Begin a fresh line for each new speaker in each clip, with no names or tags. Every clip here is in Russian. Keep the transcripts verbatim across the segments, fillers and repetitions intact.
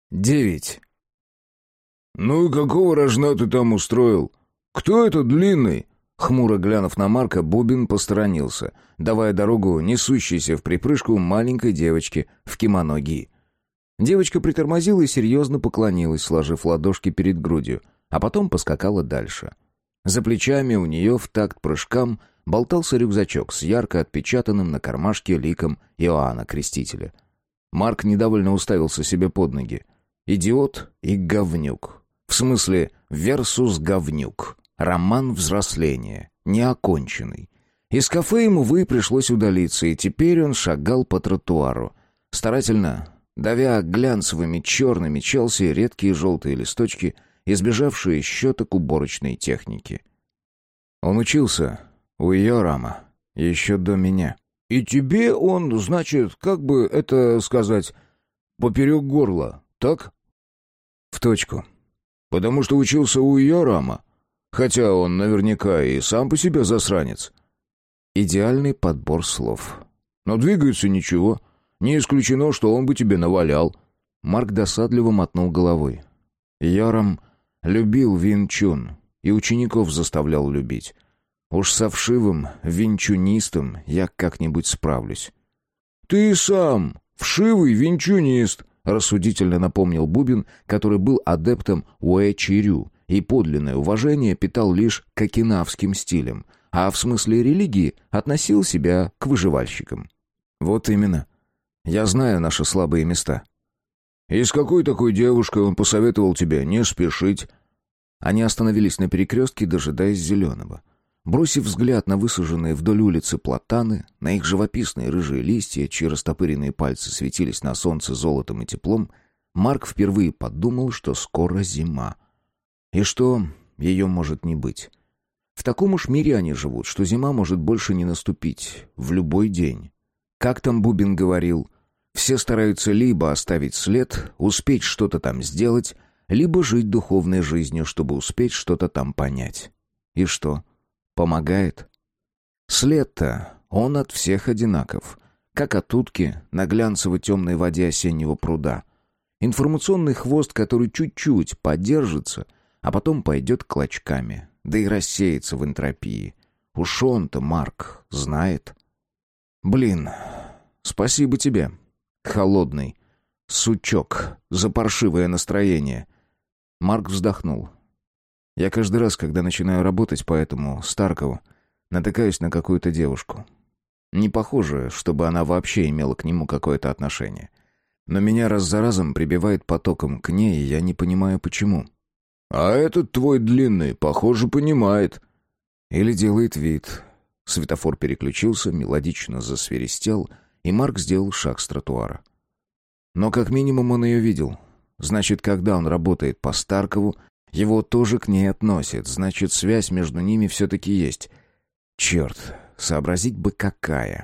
Девять.
«Ну и какого рожна ты там устроил? Кто этот длинный?»
Хмуро глянув на Марка, Бубен посторонился, давая дорогу несущейся в припрыжку маленькой девочке в кимоно ги. Девочка притормозила и серьезно поклонилась, сложив ладошки перед грудью, а потом поскакала дальше. За плечами у нее в такт прыжкам болтался рюкзачок с ярко отпечатанным на кармашке ликом Иоанна Крестителя. Марк недовольно уставился себе под ноги. «Идиот и говнюк». В смысле «версус говнюк». Роман взросления, неоконченный. Из кафе ему, увы, пришлось удалиться, и теперь он шагал по тротуару, старательно давя глянцевыми черными Челси редкие желтые листочки, избежавшие щеток уборочной техники. Он учился у Йорама еще до меня.
«И тебе он, значит, как бы это сказать, поперек горла, так?»
«В точку».
«Потому что учился у Йорама? Хотя он наверняка и сам по себе засранец».
Идеальный подбор слов.
«Но двигается ничего. Не исключено, что он бы тебе навалял».
Марк досадливо мотнул головой. Йорам любил Вин Чун и учеников заставлял любить. Уж со вшивым винчунистом я как-нибудь справлюсь.
«Ты сам вшивый винчунист», — рассудительно напомнил Бубен, который был адептом уэ-чирю и подлинное уважение питал лишь к окинавским стилям, а в смысле религии относил себя к выживальщикам. «Вот именно. Я знаю наши слабые места». «И с какой такой девушкой он посоветовал тебе не спешить?»
Они остановились на перекрестке, дожидаясь зеленого. Бросив взгляд на высаженные вдоль улицы платаны, на их живописные рыжие листья, чьи растопыренные пальцы светились на солнце золотом и теплом, Марк впервые подумал, что скоро зима. И что ее может не быть. В таком уж мире они живут, что зима может больше не наступить в любой день. Как там Бубен говорил, все стараются либо оставить след, успеть что-то там сделать, либо жить духовной жизнью, чтобы успеть что-то там понять. И что? Помогает? След-то, он от всех одинаков, как от утки на глянцево-темной воде осеннего пруда. Информационный хвост, который чуть-чуть подержится, а потом пойдет клочками, да и рассеется в энтропии. Уж он-то, Марк, знает. Блин, спасибо тебе, холодный сучок, за паршивое настроение. Марк вздохнул. Я каждый раз, когда начинаю работать по этому Старкову, натыкаюсь на какую-то девушку. Не похоже, чтобы она вообще имела к нему какое-то отношение. Но меня раз за разом прибивает потоком к ней, и я не понимаю, почему.
«А этот твой длинный, похоже, понимает».
Или делает вид. Светофор переключился, мелодично засверистел, и Марк сделал шаг с тротуара. Но как минимум он ее видел. Значит, когда он работает по Старкову, его тоже к ней относят. Значит, связь между ними все-таки есть. Черт, сообразить бы какая.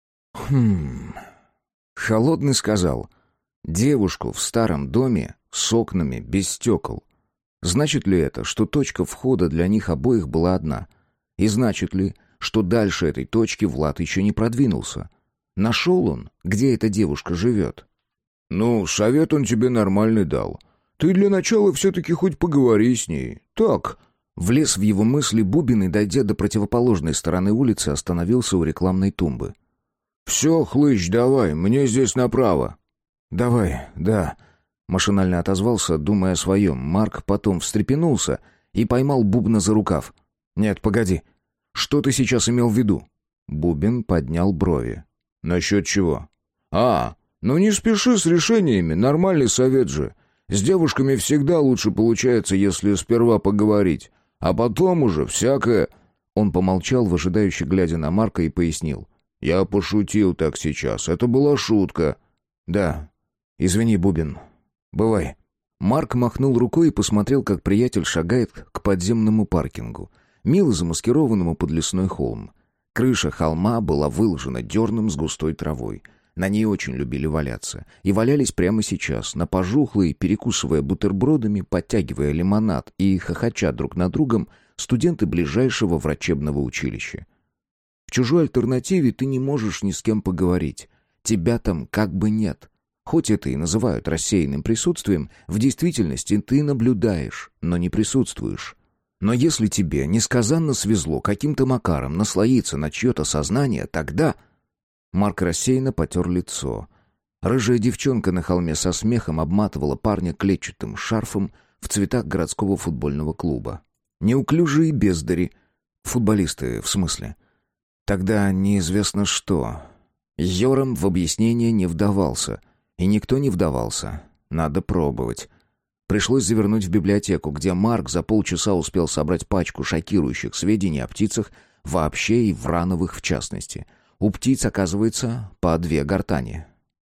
Хм... Холодный сказал. Девушку в старом доме с окнами без стекол. Значит ли это, что точка входа для них обоих была одна? И значит ли, что дальше этой точки Влад еще не продвинулся? Нашел он, где эта девушка живет?
«Ну, совет он тебе нормальный дал. Ты для начала все-таки хоть поговори с ней. Так».
Влез в его мысли Бубен и, дойдя до противоположной стороны улицы, остановился у рекламной тумбы.
«Все, хлыщ, давай, мне здесь направо».
«Давай, да». Машинально отозвался, думая о своем. Марк потом встрепенулся и поймал Бубна за рукав. «Нет, погоди. Что ты сейчас имел в виду?» Бубен поднял брови.
«Насчет чего?» «А, ну не спеши с решениями, нормальный совет же. С девушками всегда лучше получается, если сперва поговорить, а потом уже всякое...»
Он помолчал, выжидающе глядя на Марка, и пояснил.
«Я пошутил так сейчас, это была шутка».
«Да, извини, Бубен. Бывай». Марк махнул рукой и посмотрел, как приятель шагает к подземному паркингу, мило замаскированному под лесной холм. Крыша холма была выложена дерном с густой травой. На ней очень любили валяться. И валялись прямо сейчас, на пожухлой, перекусывая бутербродами, подтягивая лимонад и хохоча друг над другом, студенты ближайшего врачебного училища. В чужой альтернативе ты не можешь ни с кем поговорить. Тебя там как бы нет. Хоть это и называют рассеянным присутствием, в действительности ты наблюдаешь, но не присутствуешь. Но если тебе несказанно свезло каким-то макаром наслоиться на чье-то сознание, тогда... Марк рассеянно потер лицо. Рыжая девчонка на холме со смехом обматывала парня клетчатым шарфом в цветах городского футбольного клуба. Неуклюжие бездари. Футболисты, в смысле. Тогда неизвестно что. Йорам в объяснение не вдавался. И никто не вдавался. Надо пробовать. Пришлось завернуть в библиотеку, где Марк за полчаса успел собрать пачку шокирующих сведений о птицах вообще и врановых в частности. У птиц, оказывается, по две гортани.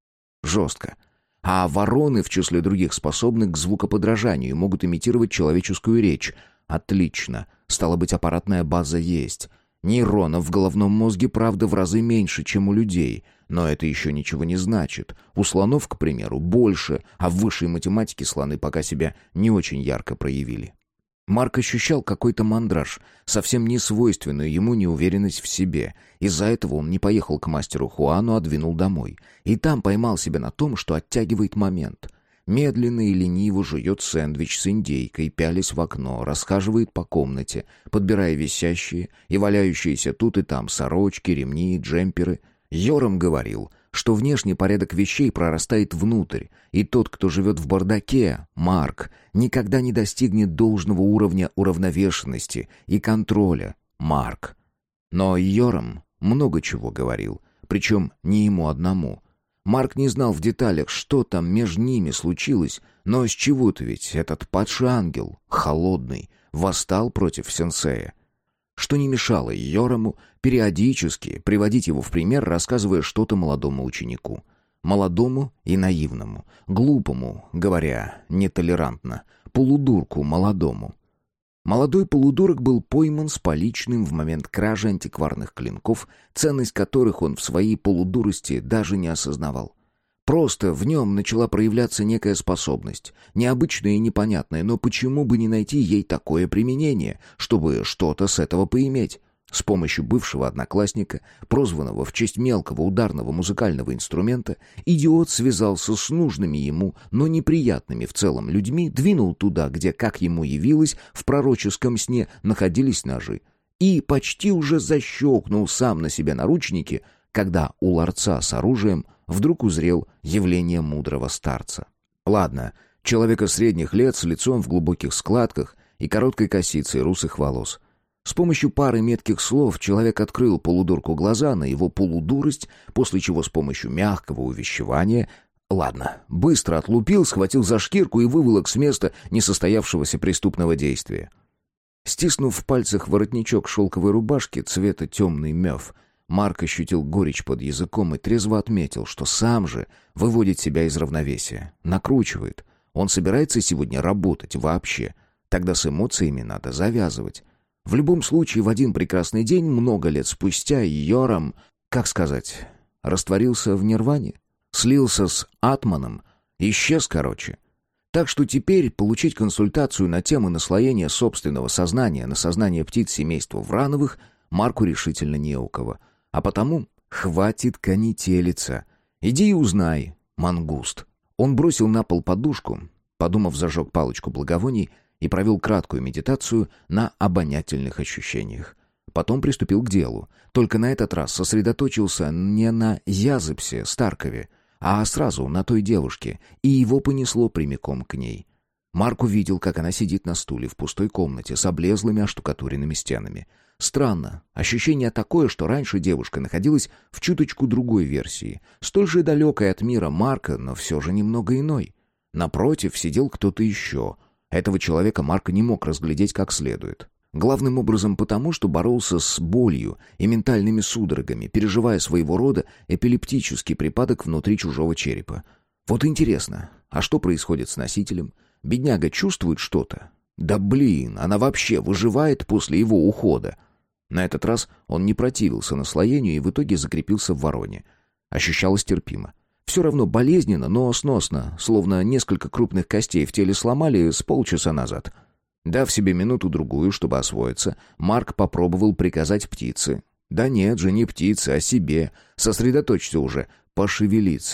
Жестко. А вороны, в числе других, способны к звукоподражанию и могут имитировать человеческую речь. Отлично. Стало быть, аппаратная база есть. Нейронов в головном мозге, правда, в разы меньше, чем у людей. Но это еще ничего не значит. У слонов, к примеру, больше, а в высшей математике слоны пока себя не очень ярко проявили. Марк ощущал какой-то мандраж, совсем не свойственную ему неуверенность в себе. Из-за этого он не поехал к мастеру Хуану, а двинул домой. И там поймал себя на том, что оттягивает момент. Медленно и лениво жует сэндвич с индейкой, пялясь в окно, расхаживает по комнате, подбирая висящие и валяющиеся тут и там сорочки, ремни, джемперы. Йорам говорил, что внешний порядок вещей прорастает внутрь, и тот, кто живет в бардаке, Марк, никогда не достигнет должного уровня уравновешенности и контроля, Марк. Но Йорам много чего говорил, причем не ему одному. Марк не знал в деталях, что там между ними случилось, но с чего-то ведь этот падший ангел, холодный, восстал против сенсея. Что не мешало Йораму периодически приводить его в пример, рассказывая что-то молодому ученику. Молодому и наивному, глупому, говоря нетолерантно, полудурку молодому. Молодой полудурок был пойман с поличным в момент кражи антикварных клинков, ценность которых он в своей полудурости даже не осознавал. Просто в нем начала проявляться некая способность, необычная и непонятная, но почему бы не найти ей такое применение, чтобы что-то с этого поиметь? С помощью бывшего одноклассника, прозванного в честь мелкого ударного музыкального инструмента, идиот связался с нужными ему, но неприятными в целом людьми, двинул туда, где, как ему явилось, в пророческом сне находились ножи, и почти уже защелкнул сам на себе наручники, когда у ларца с оружием вдруг узрел явление мудрого старца. Ладно, человека средних лет с лицом в глубоких складках и короткой косицей русых волос. С помощью пары метких слов человек открыл полудурку глаза на его полудурость, после чего с помощью мягкого увещевания, ладно, быстро отлупил, схватил за шкирку и выволок с места несостоявшегося преступного действия. Стиснув в пальцах воротничок шелковой рубашки цвета темный мёв, Марк ощутил горечь под языком и трезво отметил, что сам же выводит себя из равновесия, накручивает. Он собирается сегодня работать вообще. Тогда с эмоциями надо завязывать. В любом случае, в один прекрасный день, много лет спустя, Йорам, как сказать, растворился в нирване, слился с атманом, исчез, короче. Так что теперь получить консультацию на тему наслоения собственного сознания на сознание птиц семейства Врановых Марку решительно не у кого. А потому хватит конетелиться. Иди и узнай, мангуст. Он бросил на пол подушку, подумав, зажег палочку благовоний и провел краткую медитацию на обонятельных ощущениях. Потом приступил к делу. Только на этот раз сосредоточился не на Языпсе Старкове, а сразу на той девушке, и его понесло прямиком к ней. Марк увидел, как она сидит на стуле в пустой комнате с облезлыми оштукатуренными стенами. Странно, ощущение такое, что раньше девушка находилась в чуточку другой версии, столь же далекой от мира Марка, но все же немного иной. Напротив сидел кто-то еще. Этого человека Марк не мог разглядеть как следует. Главным образом потому, что боролся с болью и ментальными судорогами, переживая своего рода эпилептический припадок внутри чужого черепа. Вот интересно, а что происходит с носителем? Бедняга чувствует что-то? Да блин, она вообще выживает после его ухода? На этот раз он не противился наслоению и в итоге закрепился в вороне. Ощущалось терпимо. Все равно болезненно, но сносно, словно несколько крупных костей в теле сломали с полчаса назад. Дав себе минуту-другую, чтобы освоиться, Марк попробовал приказать птице. Да нет же, не птице, а себе. Сосредоточься уже, пошевелиться.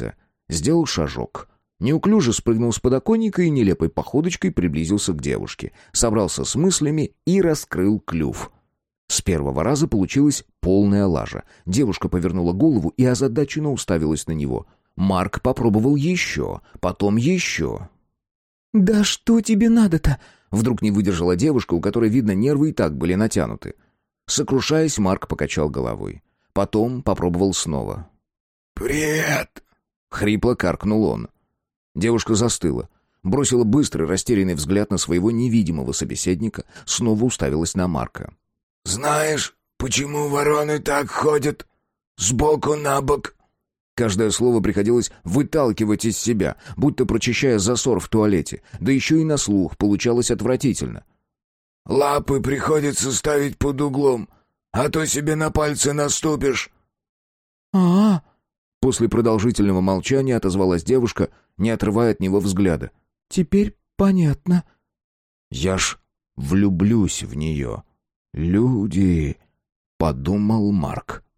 Сделал шажок. Неуклюже спрыгнул с подоконника и нелепой походочкой приблизился к девушке. Собрался с мыслями и раскрыл клюв. С первого раза получилась полная лажа. Девушка повернула голову и озадаченно уставилась на него. Марк попробовал еще, потом еще.
«Да что тебе надо-то?»
Вдруг не выдержала девушка, у которой, видно, нервы и так были натянуты. Сокрушаясь, Марк покачал головой. Потом попробовал снова.
«Привет!»
— хрипло каркнул он. Девушка застыла, бросила быстрый растерянный взгляд на своего невидимого собеседника, снова уставилась на Марка.
«Знаешь, почему вороны так ходят? Сбоку на бок?»
Каждое слово приходилось выталкивать из себя, будто прочищая засор в туалете, да еще и на слух получалось отвратительно.
«Лапы приходится ставить под углом, а то себе на пальцы наступишь».
«А-а-а!»
После продолжительного молчания отозвалась девушка, не отрывая от него взгляда.
«Теперь понятно».
«Я ж влюблюсь в нее. Люди...» — подумал Марк.